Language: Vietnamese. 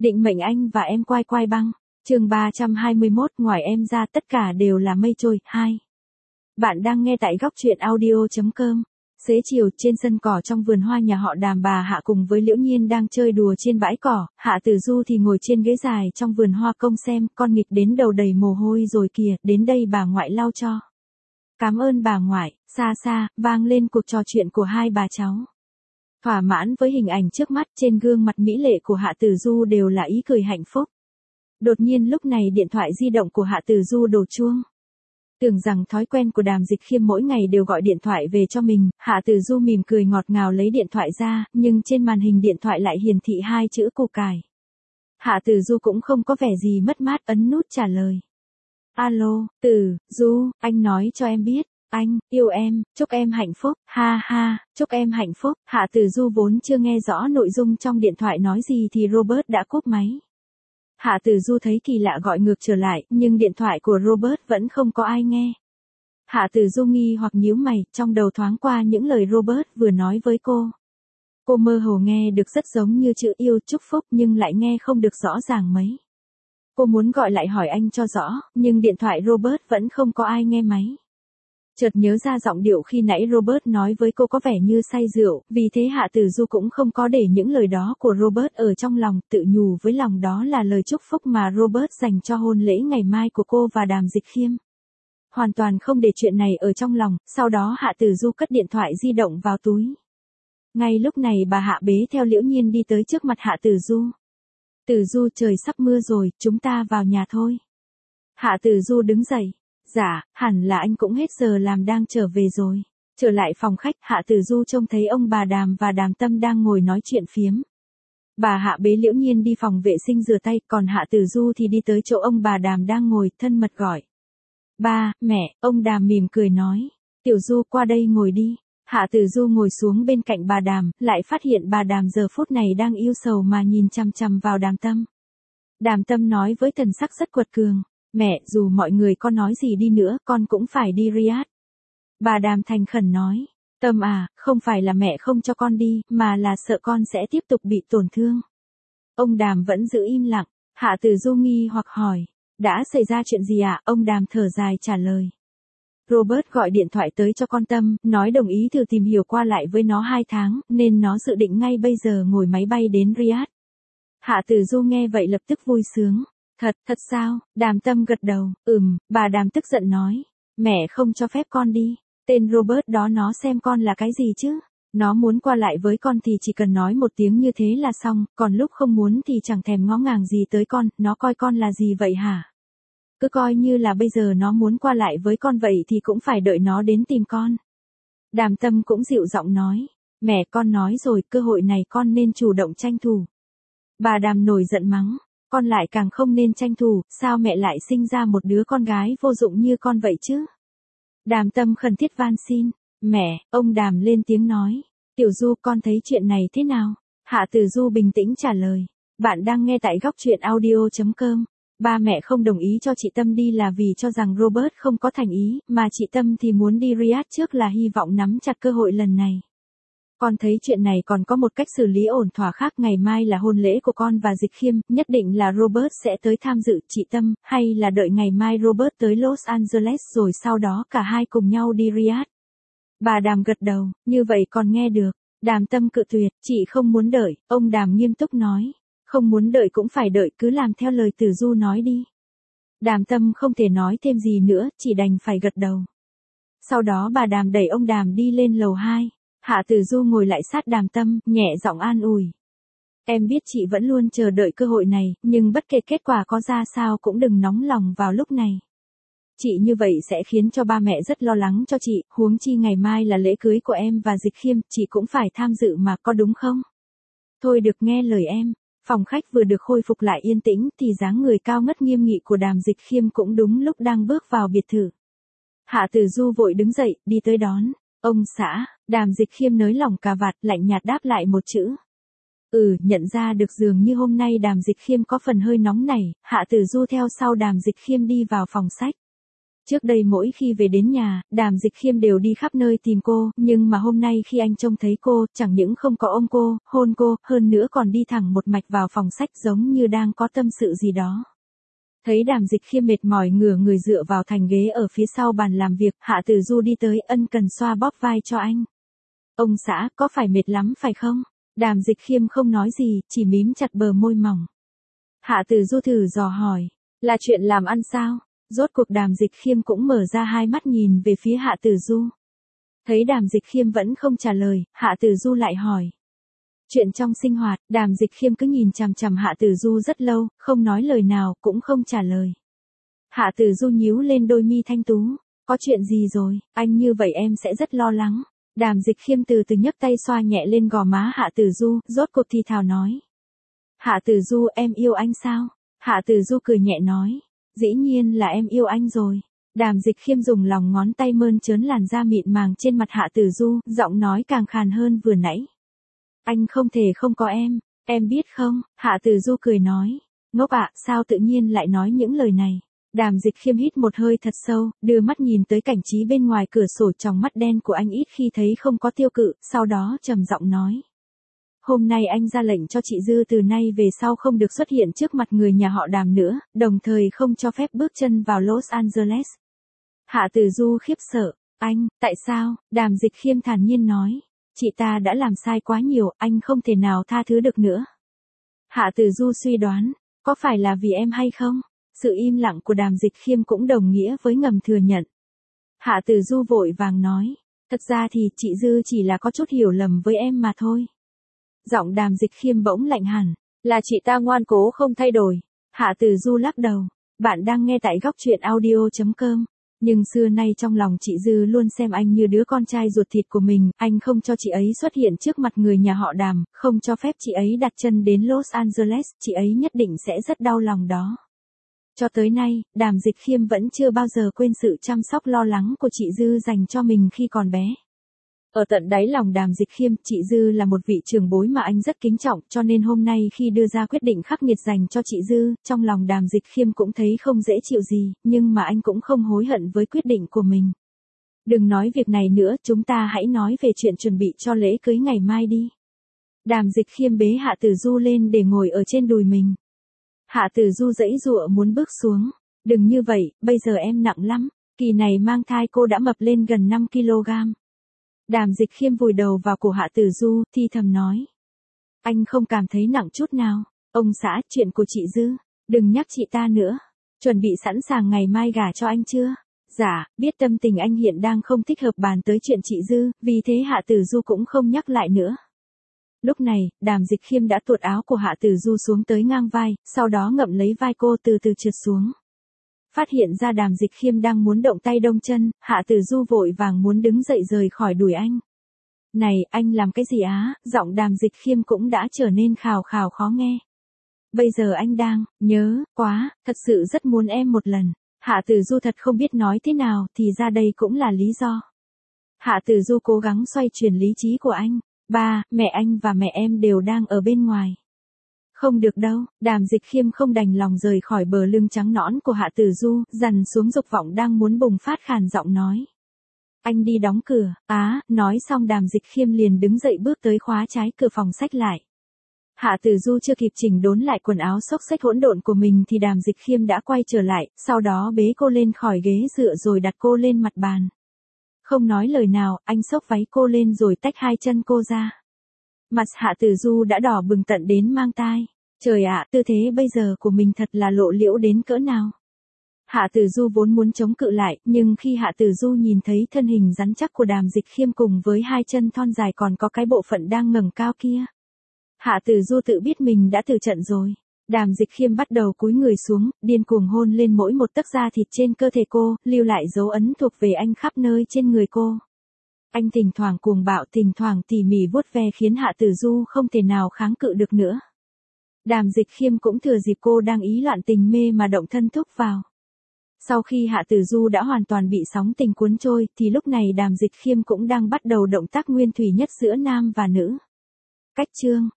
Định mệnh anh và em quai quai băng. Chương 321, ngoài em ra tất cả đều là mây trôi. 2. Bạn đang nghe tại góc truyện audio.com. Xế chiều, trên sân cỏ trong vườn hoa nhà họ Đàm, bà Hạ cùng với Liễu Nhiên đang chơi đùa trên bãi cỏ, Hạ Tử Du thì ngồi trên ghế dài trong vườn hoa công xem, con nghịch đến đầu đầy mồ hôi rồi kìa, đến đây bà ngoại lau cho. Cảm ơn bà ngoại. Xa xa, vang lên cuộc trò chuyện của hai bà cháu. Thỏa mãn với hình ảnh trước mắt, trên gương mặt mỹ lệ của Hạ Tử Du đều là ý cười hạnh phúc. Đột nhiên lúc này điện thoại di động của Hạ Tử Du đổ chuông. Tưởng rằng thói quen của Đàm Dịch Khiêm mỗi ngày đều gọi điện thoại về cho mình, Hạ Tử Du mỉm cười ngọt ngào lấy điện thoại ra, nhưng trên màn hình điện thoại lại hiển thị hai chữ củ cải. Hạ Tử Du cũng không có vẻ gì mất mát, ấn nút trả lời. Alo, Tử Du, anh nói cho em biết. Anh, yêu em, chúc em hạnh phúc, ha ha, chúc em hạnh phúc. Hạ Tử Du vốn chưa nghe rõ nội dung trong điện thoại nói gì thì Robert đã cúp máy. Hạ Tử Du thấy kỳ lạ gọi ngược trở lại, nhưng điện thoại của Robert vẫn không có ai nghe. Hạ Tử Du nghi hoặc nhíu mày, trong đầu thoáng qua những lời Robert vừa nói với cô. Cô mơ hồ nghe được rất giống như chữ yêu chúc phúc nhưng lại nghe không được rõ ràng mấy. Cô muốn gọi lại hỏi anh cho rõ, nhưng điện thoại Robert vẫn không có ai nghe máy. Chợt nhớ ra giọng điệu khi nãy Robert nói với cô có vẻ như say rượu, vì thế Hạ Tử Du cũng không có để những lời đó của Robert ở trong lòng, tự nhủ với lòng đó là lời chúc phúc mà Robert dành cho hôn lễ ngày mai của cô và Đàm Dịch Khiêm. Hoàn toàn không để chuyện này ở trong lòng, sau đó Hạ Tử Du cất điện thoại di động vào túi. Ngay lúc này bà Hạ bế theo Liễu Nhiên đi tới trước mặt Hạ Tử Du. Tử Du, trời sắp mưa rồi, chúng ta vào nhà thôi. Hạ Tử Du đứng dậy. Dạ, hẳn là anh cũng hết giờ làm đang trở về rồi. Trở lại phòng khách, Hạ Tử Du trông thấy ông bà Đàm và Đàm Tâm đang ngồi nói chuyện phiếm. Bà Hạ bế Liễu Nhiên đi phòng vệ sinh rửa tay, còn Hạ Tử Du thì đi tới chỗ ông bà Đàm đang ngồi, thân mật gọi. Ba, mẹ, ông Đàm mỉm cười nói. Tiểu Du qua đây ngồi đi. Hạ Tử Du ngồi xuống bên cạnh bà Đàm, lại phát hiện bà Đàm giờ phút này đang yêu sầu mà nhìn chằm chằm vào Đàm Tâm. Đàm Tâm nói với thần sắc rất quật cường. Mẹ, dù mọi người có nói gì đi nữa, con cũng phải đi Riyadh. Bà Đàm thành khẩn nói. Tâm à, không phải là mẹ không cho con đi, mà là sợ con sẽ tiếp tục bị tổn thương. Ông Đàm vẫn giữ im lặng. Hạ Tử Du nghi hoặc hỏi. Đã xảy ra chuyện gì ạ? Ông Đàm thở dài trả lời. Robert gọi điện thoại tới cho con Tâm, nói đồng ý thử tìm hiểu qua lại với nó 2 tháng, nên nó dự định ngay bây giờ ngồi máy bay đến Riyadh. Hạ Tử Du nghe vậy lập tức vui sướng. Thật sao? Đàm Tâm gật đầu. Bà Đàm tức giận nói. Mẹ không cho phép con đi. Tên Robert đó nó xem con là cái gì chứ? Nó muốn qua lại với con thì chỉ cần nói một tiếng như thế là xong, còn lúc không muốn thì chẳng thèm ngó ngàng gì tới con, nó coi con là gì vậy hả? Cứ coi như là bây giờ nó muốn qua lại với con vậy thì cũng phải đợi nó đến tìm con. Đàm Tâm cũng dịu giọng nói. Mẹ con nói rồi, cơ hội này con nên chủ động tranh thủ. Bà Đàm nổi giận mắng. Con lại càng không nên tranh thủ, sao mẹ lại sinh ra một đứa con gái vô dụng như con vậy chứ? Đàm Tâm khẩn thiết van xin. Mẹ, ông Đàm lên tiếng nói. Tiểu Du, con thấy chuyện này thế nào? Hạ Tử Du bình tĩnh trả lời. Bạn đang nghe tại góc truyện audio.com. Ba mẹ không đồng ý cho chị Tâm đi là vì cho rằng Robert không có thành ý, mà chị Tâm thì muốn đi Riyadh trước là hy vọng nắm chặt cơ hội lần này. Con thấy chuyện này còn có một cách xử lý ổn thỏa khác, ngày mai là hôn lễ của con và Dịch Khiêm, nhất định là Robert sẽ tới tham dự, chị Tâm, hay là đợi ngày mai Robert tới Los Angeles rồi sau đó cả hai cùng nhau đi Riyadh. Bà Đàm gật đầu, như vậy còn nghe được. Đàm Tâm cự tuyệt, chị không muốn đợi, ông Đàm nghiêm túc nói. Không muốn đợi cũng phải đợi, cứ làm theo lời Tử Du nói đi. Đàm Tâm không thể nói thêm gì nữa, chỉ đành phải gật đầu. Sau đó bà Đàm đẩy ông Đàm đi lên lầu 2. Hạ Tử Du ngồi lại sát Đàm Tâm, nhẹ giọng an ủi. Em biết chị vẫn luôn chờ đợi cơ hội này, nhưng bất kể kết quả có ra sao cũng đừng nóng lòng vào lúc này. Chị như vậy sẽ khiến cho ba mẹ rất lo lắng cho chị, huống chi ngày mai là lễ cưới của em và Dịch Khiêm, chị cũng phải tham dự mà, có đúng không? Thôi được, nghe lời em. Phòng khách vừa được khôi phục lại yên tĩnh thì dáng người cao ngất nghiêm nghị của Đàm Dịch Khiêm cũng đúng lúc đang bước vào biệt thự. Hạ Tử Du vội đứng dậy, đi tới đón. Ông xã. Đàm Dịch Khiêm nới lỏng cà vạt, lạnh nhạt đáp lại một chữ. Nhận ra được dường như hôm nay Đàm Dịch Khiêm có phần hơi nóng nảy, Hạ Tử Du theo sau Đàm Dịch Khiêm đi vào phòng sách. Trước đây mỗi khi về đến nhà, Đàm Dịch Khiêm đều đi khắp nơi tìm cô, nhưng mà hôm nay khi anh trông thấy cô, chẳng những không có ôm cô, hôn cô, hơn nữa còn đi thẳng một mạch vào phòng sách giống như đang có tâm sự gì đó. Thấy Đàm Dịch Khiêm mệt mỏi ngửa người dựa vào thành ghế ở phía sau bàn làm việc, Hạ Tử Du đi tới ân cần xoa bóp vai cho anh. Ông xã, có phải mệt lắm phải không? Đàm Dịch Khiêm không nói gì, chỉ mím chặt bờ môi mỏng. Hạ Tử Du thử dò hỏi, là chuyện làm ăn sao? Rốt cuộc Đàm Dịch Khiêm cũng mở ra hai mắt nhìn về phía Hạ Tử Du. Thấy Đàm Dịch Khiêm vẫn không trả lời, Hạ Tử Du lại hỏi. Chuyện trong sinh hoạt, Đàm Dịch Khiêm cứ nhìn chằm chằm Hạ Tử Du rất lâu, không nói lời nào, cũng không trả lời. Hạ Tử Du nhíu lên đôi mi thanh tú. Có chuyện gì rồi, anh như vậy em sẽ rất lo lắng. Đàm Dịch Khiêm từ từ nhấc tay xoa nhẹ lên gò má Hạ Tử Du, rốt cuộc thì thào nói. Hạ Tử Du, em yêu anh sao? Hạ Tử Du cười nhẹ nói. Dĩ nhiên là em yêu anh rồi. Đàm Dịch Khiêm dùng lòng ngón tay mơn trớn làn da mịn màng trên mặt Hạ Tử Du, giọng nói càng khàn hơn vừa nãy. Anh không thể không có em biết không? Hạ Tử Du cười nói. Ngốc ạ, sao tự nhiên lại nói những lời này? Đàm Dịch Khiêm hít một hơi thật sâu, đưa mắt nhìn tới cảnh trí bên ngoài cửa sổ, trong mắt đen của anh ít khi thấy không có tiêu cự, sau đó trầm giọng nói. Hôm nay anh ra lệnh cho chị Dư từ nay về sau không được xuất hiện trước mặt người nhà họ Đàm nữa, đồng thời không cho phép bước chân vào Los Angeles. Hạ Tử Du khiếp sợ. Anh, tại sao? Đàm Dịch Khiêm thản nhiên nói. Chị ta đã làm sai quá nhiều, anh không thể nào tha thứ được nữa. Hạ Tử Du suy đoán, có phải là vì em hay không? Sự im lặng của Đàm Dịch Khiêm cũng đồng nghĩa với ngầm thừa nhận. Hạ Tử Du vội vàng nói, thật ra thì chị Dư chỉ là có chút hiểu lầm với em mà thôi. Giọng Đàm Dịch Khiêm bỗng lạnh hẳn, là chị ta ngoan cố không thay đổi. Hạ Tử Du lắc đầu, bạn đang nghe tại góc truyện audio.com. Nhưng xưa nay trong lòng chị Dư luôn xem anh như đứa con trai ruột thịt của mình, anh không cho chị ấy xuất hiện trước mặt người nhà họ Đàm, không cho phép chị ấy đặt chân đến Los Angeles, chị ấy nhất định sẽ rất đau lòng đó. Cho tới nay, Đàm Dịch Khiêm vẫn chưa bao giờ quên sự chăm sóc lo lắng của chị Dư dành cho mình khi còn bé. Ở tận đáy lòng Đàm Dịch Khiêm, chị Dư là một vị trưởng bối mà anh rất kính trọng, cho nên hôm nay khi đưa ra quyết định khắc nghiệt dành cho chị Dư, trong lòng Đàm Dịch Khiêm cũng thấy không dễ chịu gì, nhưng mà anh cũng không hối hận với quyết định của mình. Đừng nói việc này nữa, chúng ta hãy nói về chuyện chuẩn bị cho lễ cưới ngày mai đi. Đàm Dịch Khiêm bế Hạ Tử Du lên để ngồi ở trên đùi mình. Hạ Tử Du giãy giụa muốn bước xuống. Đừng như vậy, bây giờ em nặng lắm, kỳ này mang thai cô đã mập lên gần 5 kg. Đàm Dịch Khiêm vùi đầu vào cổ Hạ Tử Du, thi thầm nói. Anh không cảm thấy nặng chút nào. Ông xã, chuyện của chị Dư, đừng nhắc chị ta nữa. Chuẩn bị sẵn sàng ngày mai gả cho anh chưa? Dạ, biết tâm tình anh hiện đang không thích hợp bàn tới chuyện chị Dư, vì thế Hạ Tử Du cũng không nhắc lại nữa. Lúc này, Đàm Dịch Khiêm đã tuột áo của Hạ Tử Du xuống tới ngang vai, sau đó ngậm lấy vai cô từ từ trượt xuống. Phát hiện ra Đàm Dịch Khiêm đang muốn động tay động chân, Hạ Tử Du vội vàng muốn đứng dậy rời khỏi đùi anh. Này, anh làm cái gì á? Giọng Đàm Dịch Khiêm cũng đã trở nên khào khào khó nghe. Bây giờ anh đang, nhớ, quá, thật sự rất muốn em một lần. Hạ Tử Du thật không biết nói thế nào, thì ra đây cũng là lý do. Hạ Tử Du cố gắng xoay chuyển lý trí của anh. Ba, mẹ anh và mẹ em đều đang ở bên ngoài. Không được đâu, Đàm Dịch Khiêm không đành lòng rời khỏi bờ lưng trắng nõn của Hạ Tử Du, dằn xuống dục vọng đang muốn bùng phát khàn giọng nói. Anh đi đóng cửa, nói xong Đàm Dịch Khiêm liền đứng dậy bước tới khóa trái cửa phòng sách lại. Hạ Tử Du chưa kịp chỉnh đốn lại quần áo xốc xếch hỗn độn của mình thì Đàm Dịch Khiêm đã quay trở lại, sau đó bế cô lên khỏi ghế dựa rồi đặt cô lên mặt bàn. Không nói lời nào, anh xốc váy cô lên rồi tách hai chân cô ra. Mặt Hạ Tử Du đã đỏ bừng tận đến mang tai. Trời ạ, tư thế bây giờ của mình thật là lộ liễu đến cỡ nào. Hạ Tử Du vốn muốn chống cự lại, nhưng khi Hạ Tử Du nhìn thấy thân hình rắn chắc của Đàm Dịch Khiêm cùng với hai chân thon dài còn có cái bộ phận đang ngẩng cao kia. Hạ Tử Du tự biết mình đã từ trận rồi. Đàm Dịch Khiêm bắt đầu cúi người xuống, điên cuồng hôn lên mỗi một tấc da thịt trên cơ thể cô, lưu lại dấu ấn thuộc về anh khắp nơi trên người cô. Anh thỉnh thoảng cuồng bạo, thỉnh thoảng tỉ mỉ vuốt ve khiến Hạ Tử Du không thể nào kháng cự được nữa. Đàm Dịch Khiêm cũng thừa dịp cô đang ý loạn tình mê mà động thân thúc vào. Sau khi Hạ Tử Du đã hoàn toàn bị sóng tình cuốn trôi, thì lúc này Đàm Dịch Khiêm cũng đang bắt đầu động tác nguyên thủy nhất giữa nam và nữ. Cách chương